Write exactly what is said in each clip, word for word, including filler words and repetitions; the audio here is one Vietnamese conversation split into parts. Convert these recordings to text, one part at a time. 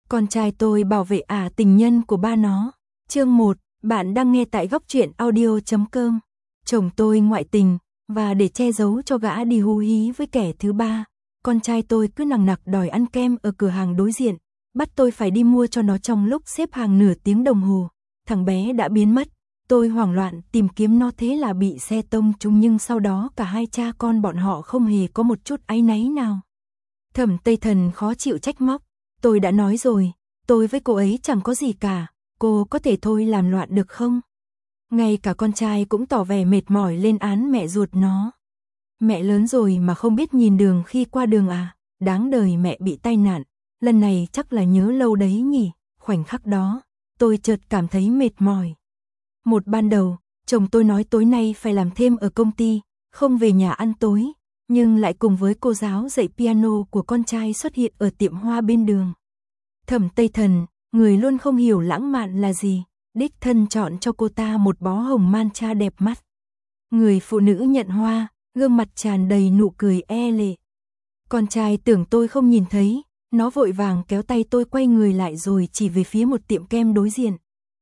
Con trai tôi bảo vệ ả tình nhân của ba nó. Chương một, bạn đang nghe tại góc truyện audio chấm com. Chồng tôi ngoại tình, và để che giấu cho gã đi hú hí với kẻ thứ ba, con trai tôi cứ nằng nặc đòi ăn kem ở cửa hàng đối diện, bắt tôi phải đi mua cho nó trong lúc xếp hàng nửa tiếng đồng hồ. Thằng bé đã biến mất, tôi hoảng loạn tìm kiếm nó, thế là bị xe tông trúng, nhưng sau đó cả hai cha con bọn họ không hề có một chút áy náy nào. Thẩm Tây Thần khó chịu trách móc, tôi đã nói rồi, tôi với cô ấy chẳng có gì cả, cô có thể thôi làm loạn được không? Ngay cả con trai cũng tỏ vẻ mệt mỏi lên án mẹ ruột nó. Mẹ lớn rồi mà không biết nhìn đường khi qua đường à, đáng đời mẹ bị tai nạn, lần này chắc là nhớ lâu đấy nhỉ. Khoảnh khắc đó, tôi chợt cảm thấy mệt mỏi. Một ban đầu, chồng tôi nói tối nay phải làm thêm ở công ty, không về nhà ăn tối, nhưng lại cùng với cô giáo dạy piano của con trai xuất hiện ở tiệm hoa bên đường. Thẩm Tây Thần, người luôn không hiểu lãng mạn là gì, đích thân chọn cho cô ta một bó hồng mancha đẹp mắt. Người phụ nữ nhận hoa, gương mặt tràn đầy nụ cười e lệ. Con trai tưởng tôi không nhìn thấy, nó vội vàng kéo tay tôi quay người lại rồi chỉ về phía một tiệm kem đối diện.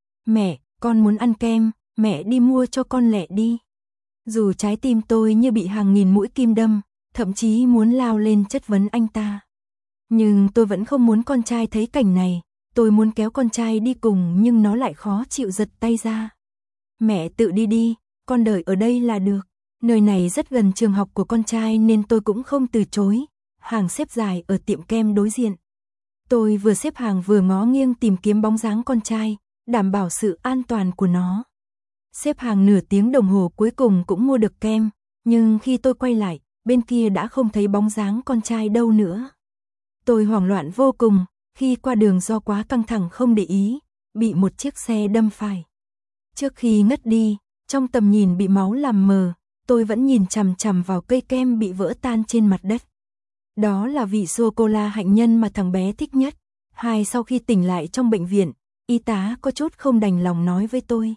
Mẹ, con muốn ăn kem, mẹ đi mua cho con lẹ đi. Dù trái tim tôi như bị hàng nghìn mũi kim đâm, thậm chí muốn lao lên chất vấn anh ta. Nhưng tôi vẫn không muốn con trai thấy cảnh này, tôi muốn kéo con trai đi cùng nhưng nó lại khó chịu giật tay ra. Mẹ tự đi đi, con đợi ở đây là được. Nơi này rất gần trường học của con trai nên tôi cũng không từ chối. Hàng xếp dài ở tiệm kem đối diện. Tôi vừa xếp hàng vừa ngó nghiêng tìm kiếm bóng dáng con trai, đảm bảo sự an toàn của nó. Xếp hàng nửa tiếng đồng hồ cuối cùng cũng mua được kem, nhưng khi tôi quay lại, bên kia đã không thấy bóng dáng con trai đâu nữa. Tôi hoảng loạn vô cùng, khi qua đường do quá căng thẳng không để ý, bị một chiếc xe đâm phải. Trước khi ngất đi, trong tầm nhìn bị máu làm mờ, tôi vẫn nhìn chằm chằm vào cây kem bị vỡ tan trên mặt đất. Đó là vị sô-cô-la hạnh nhân mà thằng bé thích nhất. Hai, sau khi tỉnh lại trong bệnh viện, y tá có chút không đành lòng nói với tôi.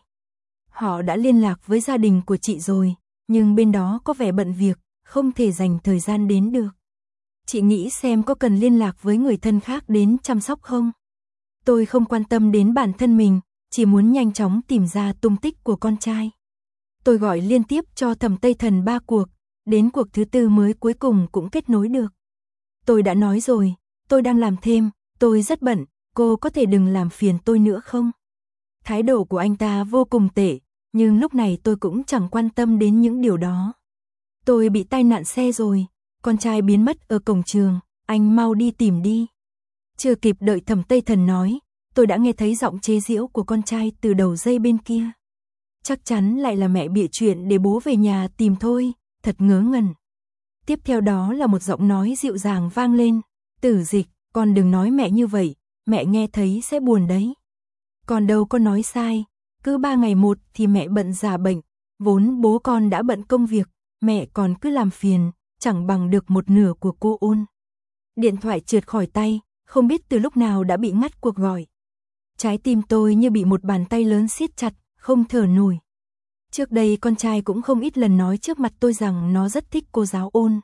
Họ đã liên lạc với gia đình của chị rồi, nhưng bên đó có vẻ bận việc, không thể dành thời gian đến được. Chị nghĩ xem có cần liên lạc với người thân khác đến chăm sóc không? Tôi không quan tâm đến bản thân mình, chỉ muốn nhanh chóng tìm ra tung tích của con trai. Tôi gọi liên tiếp cho Thẩm Tây Thần ba cuộc, đến cuộc thứ tư mới cuối cùng cũng kết nối được. Tôi đã nói rồi, tôi đang làm thêm, tôi rất bận, cô có thể đừng làm phiền tôi nữa không? Thái độ của anh ta vô cùng tệ, nhưng lúc này tôi cũng chẳng quan tâm đến những điều đó. Tôi bị tai nạn xe rồi, con trai biến mất ở cổng trường, anh mau đi tìm đi. Chưa kịp đợi Thẩm Tây Thần nói, tôi đã nghe thấy giọng chế giễu của con trai từ đầu dây bên kia. Chắc chắn lại là mẹ bịa chuyện để bố về nhà tìm thôi, thật ngớ ngẩn. Tiếp theo đó là một giọng nói dịu dàng vang lên, Tử Dịch, con đừng nói mẹ như vậy, mẹ nghe thấy sẽ buồn đấy. Con đâu có nói sai, cứ ba ngày một thì mẹ bận giả bệnh, vốn bố con đã bận công việc, mẹ còn cứ làm phiền, chẳng bằng được một nửa của cô Ôn. Điện thoại trượt khỏi tay, không biết từ lúc nào đã bị ngắt cuộc gọi. Trái tim tôi như bị một bàn tay lớn siết chặt, không thở nổi. Trước đây con trai cũng không ít lần nói trước mặt tôi rằng nó rất thích cô giáo Ôn.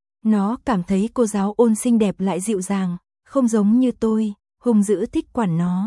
Nó cảm thấy cô giáo Ôn xinh đẹp lại dịu dàng, không giống như tôi, hung dữ thích quản nó.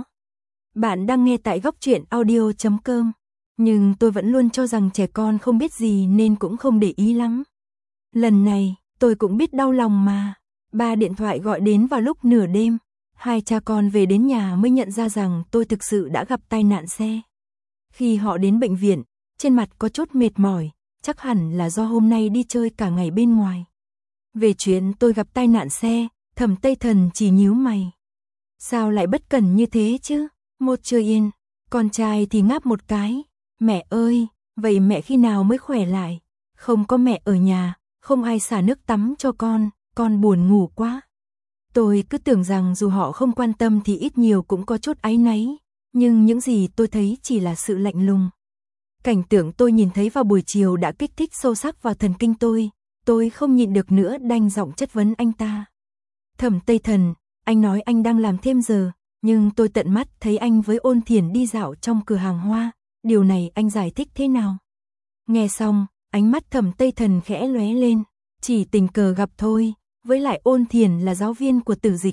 Bạn đang nghe tại góc truyện audio chấm com, nhưng tôi vẫn luôn cho rằng trẻ con không biết gì nên cũng không để ý lắm. Lần này, tôi cũng biết đau lòng mà. Ba điện thoại gọi đến vào lúc nửa đêm, hai cha con về đến nhà mới nhận ra rằng tôi thực sự đã gặp tai nạn xe. Khi họ đến bệnh viện, trên mặt có chút mệt mỏi, chắc hẳn là do hôm nay đi chơi cả ngày bên ngoài. Về chuyện tôi gặp tai nạn xe, Thẩm Tây Thần chỉ nhíu mày. Sao lại bất cẩn như thế chứ? Một chưa yên, con trai thì ngáp một cái. Mẹ ơi, vậy mẹ khi nào mới khỏe lại? Không có mẹ ở nhà, không ai xả nước tắm cho con, con buồn ngủ quá. Tôi cứ tưởng rằng dù họ không quan tâm thì ít nhiều cũng có chút áy náy, nhưng những gì tôi thấy chỉ là sự lạnh lùng. Cảnh tượng tôi nhìn thấy vào buổi chiều đã kích thích sâu sắc vào thần kinh tôi, tôi không nhịn được nữa đanh giọng chất vấn anh ta. Thẩm Tây Thần, anh nói anh đang làm thêm giờ, nhưng tôi tận mắt thấy anh với Ôn Thiển đi dạo trong cửa hàng hoa, điều này anh giải thích thế nào? Nghe xong, ánh mắt Thẩm Tây Thần khẽ lóe lên, chỉ tình cờ gặp thôi, với lại Ôn Thiển là giáo viên của Tử Dịch,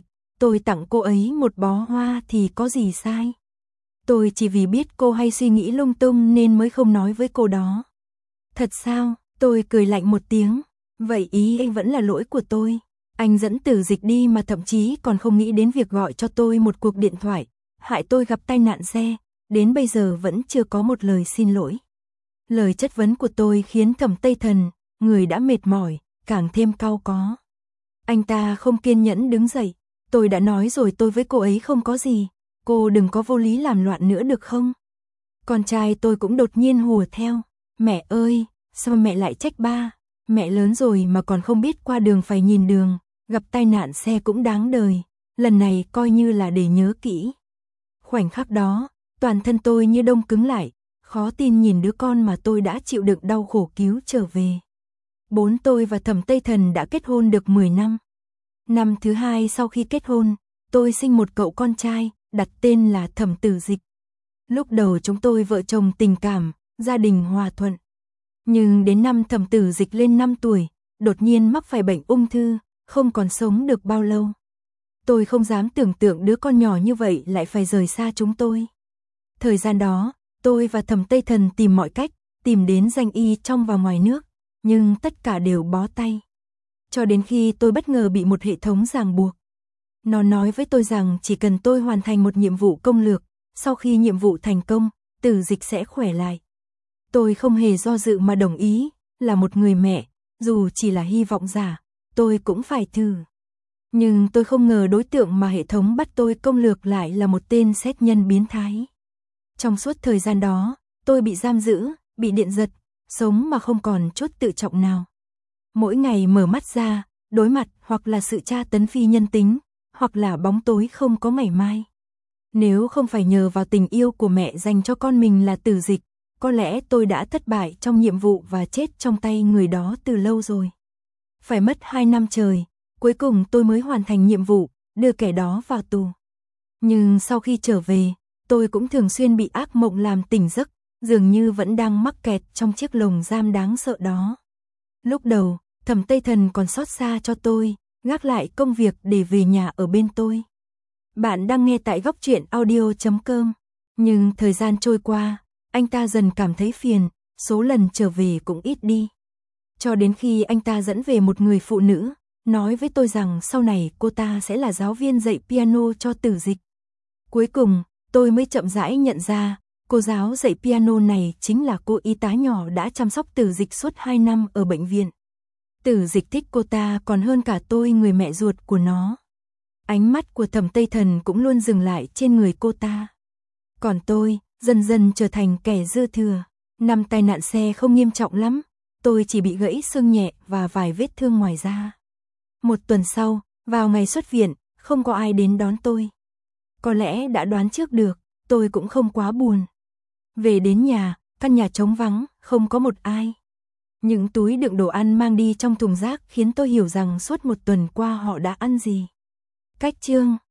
tôi tặng cô ấy một bó hoa thì có gì sai. Tôi chỉ vì biết cô hay suy nghĩ lung tung nên mới không nói với cô đó. Thật sao? Tôi cười lạnh một tiếng. Vậy ý anh vẫn là lỗi của tôi. Anh dẫn Tử Dịch đi mà thậm chí còn không nghĩ đến việc gọi cho tôi một cuộc điện thoại, hại tôi gặp tai nạn xe, đến bây giờ vẫn chưa có một lời xin lỗi. Lời chất vấn của tôi khiến Thẩm Tây Thần, người đã mệt mỏi, càng thêm cau có. Anh ta không kiên nhẫn đứng dậy. Tôi đã nói rồi tôi với cô ấy không có gì. Cô đừng có vô lý làm loạn nữa được không? Con trai tôi cũng đột nhiên hùa theo. Mẹ ơi, sao mẹ lại trách ba? Mẹ lớn rồi mà còn không biết qua đường phải nhìn đường, gặp tai nạn xe cũng đáng đời. Lần này coi như là để nhớ kỹ. Khoảnh khắc đó, toàn thân tôi như đông cứng lại, khó tin nhìn đứa con mà tôi đã chịu đựng đau khổ cứu trở về. Bốn tôi và Thẩm Tây Thần đã kết hôn được mười năm. Năm thứ hai sau khi kết hôn, tôi sinh một cậu con trai, đặt tên là Thẩm Tử Dịch. Lúc đầu chúng tôi vợ chồng tình cảm, gia đình hòa thuận. Nhưng đến năm Thẩm Tử Dịch lên năm tuổi, đột nhiên mắc phải bệnh ung thư, không còn sống được bao lâu. Tôi không dám tưởng tượng đứa con nhỏ như vậy lại phải rời xa chúng tôi. Thời gian đó, tôi và Thẩm Tây Thần tìm mọi cách, tìm đến danh y trong và ngoài nước, nhưng tất cả đều bó tay. Cho đến khi tôi bất ngờ bị một hệ thống ràng buộc. Nó nói với tôi rằng chỉ cần tôi hoàn thành một nhiệm vụ công lược, sau khi nhiệm vụ thành công, Tử Dịch sẽ khỏe lại. Tôi không hề do dự mà đồng ý, là một người mẹ, dù chỉ là hy vọng giả, tôi cũng phải thử. Nhưng tôi không ngờ đối tượng mà hệ thống bắt tôi công lược lại là một tên xét nhân biến thái. Trong suốt thời gian đó, tôi bị giam giữ, bị điện giật, sống mà không còn chút tự trọng nào. Mỗi ngày mở mắt ra, đối mặt hoặc là sự tra tấn phi nhân tính, hoặc là bóng tối không có ngày mai. Nếu không phải nhờ vào tình yêu của mẹ dành cho con mình là Tử Dịch, có lẽ tôi đã thất bại trong nhiệm vụ và chết trong tay người đó từ lâu rồi. Phải mất hai năm trời, cuối cùng tôi mới hoàn thành nhiệm vụ, đưa kẻ đó vào tù. Nhưng sau khi trở về, tôi cũng thường xuyên bị ác mộng làm tỉnh giấc, dường như vẫn đang mắc kẹt trong chiếc lồng giam đáng sợ đó. Lúc đầu, Thẩm Tây Thần còn xót xa cho tôi, gác lại công việc để về nhà ở bên tôi. Bạn đang nghe tại góc truyện audio chấm com. Nhưng thời gian trôi qua, anh ta dần cảm thấy phiền, số lần trở về cũng ít đi. Cho đến khi anh ta dẫn về một người phụ nữ, nói với tôi rằng sau này cô ta sẽ là giáo viên dạy piano cho Tử Dịch. Cuối cùng, tôi mới chậm rãi nhận ra, cô giáo dạy piano này chính là cô y tá nhỏ đã chăm sóc Tử Dịch suốt hai năm ở bệnh viện. Tử Dịch thích cô ta còn hơn cả tôi, người mẹ ruột của nó. Ánh mắt của Thẩm Tây Thần cũng luôn dừng lại trên người cô ta. Còn tôi, dần dần trở thành kẻ dư thừa. Năm tai nạn xe không nghiêm trọng lắm, tôi chỉ bị gãy xương nhẹ và vài vết thương ngoài da. Một tuần sau, vào ngày xuất viện, không có ai đến đón tôi. Có lẽ đã đoán trước được, tôi cũng không quá buồn. Về đến nhà, căn nhà trống vắng, không có một ai. Những túi đựng đồ ăn mang đi trong thùng rác khiến tôi hiểu rằng suốt một tuần qua họ đã ăn gì. Cách chương